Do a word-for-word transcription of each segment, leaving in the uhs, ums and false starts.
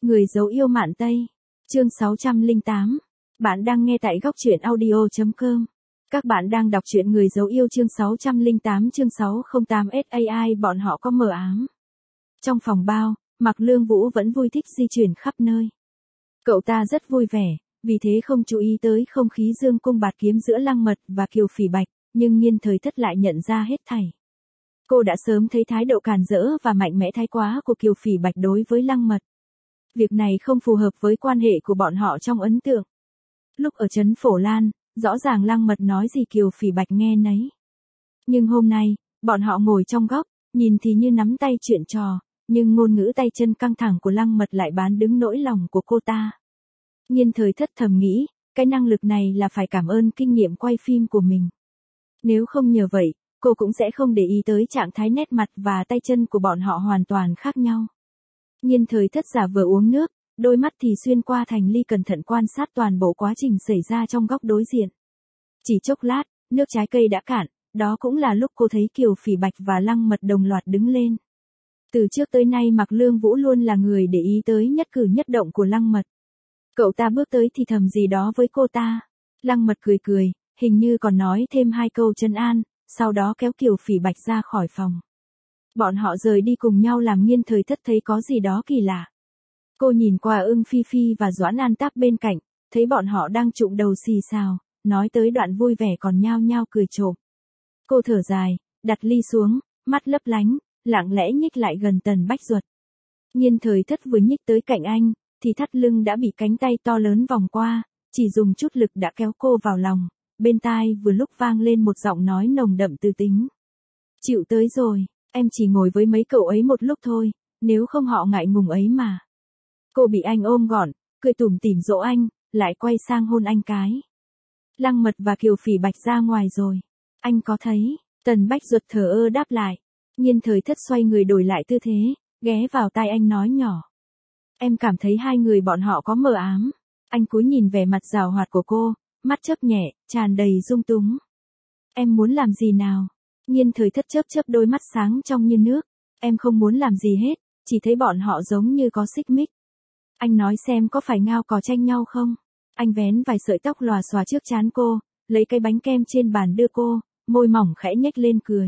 Người dấu yêu Mạn Tây. Chương sáu trăm lẻ tám. Bạn đang nghe tại góc truyện audio chấm com. Các bạn đang đọc truyện Người dấu yêu chương sáu trăm lẻ tám chương sáu không tám sai bọn họ có mờ ám. Trong phòng bao, Mạc Lương Vũ vẫn vui thích di chuyển khắp nơi. Cậu ta rất vui vẻ, vì thế không chú ý tới không khí dương cung bạt kiếm giữa Lăng Mật và Kiều Phỉ Bạch, nhưng Nhiên Thời Thất lại nhận ra hết thảy. Cô đã sớm thấy thái độ càn rỡ và mạnh mẽ thái quá của Kiều Phỉ Bạch đối với Lăng Mật. Việc này không phù hợp với quan hệ của bọn họ trong ấn tượng. Lúc ở trấn Phổ Lan, rõ ràng Lăng Mật nói gì Kiều Phỉ Bạch nghe nấy. Nhưng hôm nay, bọn họ ngồi trong góc, nhìn thì như nắm tay chuyện trò, nhưng ngôn ngữ tay chân căng thẳng của Lăng Mật lại bán đứng nỗi lòng của cô ta. Nhiên Thời Thất thầm nghĩ, cái năng lực này là phải cảm ơn kinh nghiệm quay phim của mình. Nếu không nhờ vậy, cô cũng sẽ không để ý tới trạng thái nét mặt và tay chân của bọn họ hoàn toàn khác nhau. Nhiên Thời Thất giả vờ uống nước, đôi mắt thì xuyên qua thành ly cẩn thận quan sát toàn bộ quá trình xảy ra trong góc đối diện. Chỉ chốc lát, nước trái cây đã cạn, đó cũng là lúc cô thấy Kiều Phỉ Bạch và Lăng Mật đồng loạt đứng lên. Từ trước tới nay Mạc Lương Vũ luôn là người để ý tới nhất cử nhất động của Lăng Mật. Cậu ta bước tới thì thầm gì đó với cô ta. Lăng Mật cười cười, hình như còn nói thêm hai câu trấn an, sau đó kéo Kiều Phỉ Bạch ra khỏi phòng. Bọn họ rời đi cùng nhau làm Nhiên Thời Thất thấy có gì đó kỳ lạ. Cô nhìn qua Ưng Phi Phi và Doãn An Táp bên cạnh, thấy bọn họ đang trụm đầu xì xào, nói tới đoạn vui vẻ còn nhao nhao cười trộm. Cô thở dài, đặt ly xuống, mắt lấp lánh, lặng lẽ nhích lại gần Tần Bách Duật. Nhiên Thời Thất vừa nhích tới cạnh anh, thì thắt lưng đã bị cánh tay to lớn vòng qua, chỉ dùng chút lực đã kéo cô vào lòng, bên tai vừa lúc vang lên một giọng nói nồng đậm tư tính. Chịu tới rồi, em chỉ ngồi với mấy cậu ấy một lúc thôi, nếu không họ ngại ngùng ấy mà. Cô bị anh ôm gọn, cười tủm tỉm dỗ anh, lại quay sang hôn anh cái. Lăng Mật và Kiều Phỉ Bạch ra ngoài rồi. Anh có thấy? Tần Bách Duật thờ ơ đáp lại. Nhiên Thời Thất xoay người đổi lại tư thế, ghé vào tai anh nói nhỏ. Em cảm thấy hai người bọn họ có mờ ám. Anh cúi nhìn vẻ mặt giảo hoạt của cô, mắt chớp nhẹ, tràn đầy dung túng. Em muốn làm gì nào? Nhiên Thời Thất chớp chớp đôi mắt sáng trong như nước. Em không muốn làm gì hết, chỉ thấy bọn họ giống như có xích mích. Anh nói xem có phải ngao cò tranh nhau không? Anh vén vài sợi tóc lòa xòa trước trán cô, lấy cái bánh kem trên bàn đưa cô, môi mỏng khẽ nhếch lên cười.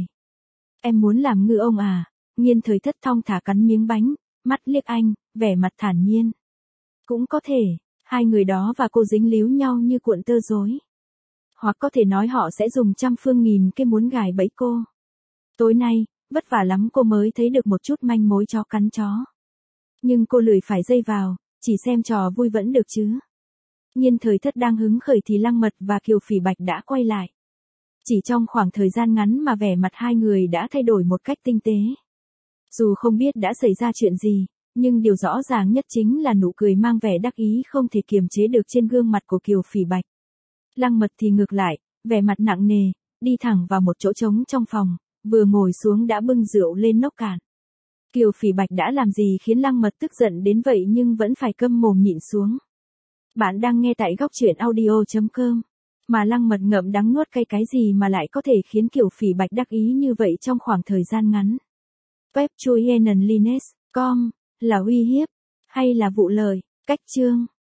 Em muốn làm ngư ông à? Nhiên Thời Thất thong thả cắn miếng bánh, mắt liếc anh, vẻ mặt thản nhiên. Cũng có thể, hai người đó và cô dính líu nhau như cuộn tơ rối. Hoặc có thể nói họ sẽ dùng trăm phương nghìn kế muốn gài bẫy cô. Tối nay, vất vả lắm cô mới thấy được một chút manh mối chó cắn chó. Nhưng cô lười phải dây vào, chỉ xem trò vui vẫn được chứ. Nhiên Thời Thất đang hứng khởi thì Lăng Mật và Kiều Phỉ Bạch đã quay lại. Chỉ trong khoảng thời gian ngắn mà vẻ mặt hai người đã thay đổi một cách tinh tế. Dù không biết đã xảy ra chuyện gì, nhưng điều rõ ràng nhất chính là nụ cười mang vẻ đắc ý không thể kiềm chế được trên gương mặt của Kiều Phỉ Bạch. Lăng Mật thì ngược lại, vẻ mặt nặng nề, đi thẳng vào một chỗ trống trong phòng, vừa ngồi xuống đã bưng rượu lên nốc cạn. Kiều Phỉ Bạch đã làm gì khiến Lăng Mật tức giận đến vậy nhưng vẫn phải câm mồm nhịn xuống. Bạn đang nghe tại góc truyện audio chấm com. Mà Lăng Mật ngậm đắng nuốt cay cái gì mà lại có thể khiến Kiều Phỉ Bạch đắc ý như vậy trong khoảng thời gian ngắn. Web chui Lines chấm com, là uy hiếp, hay là vụ lời, cách chương.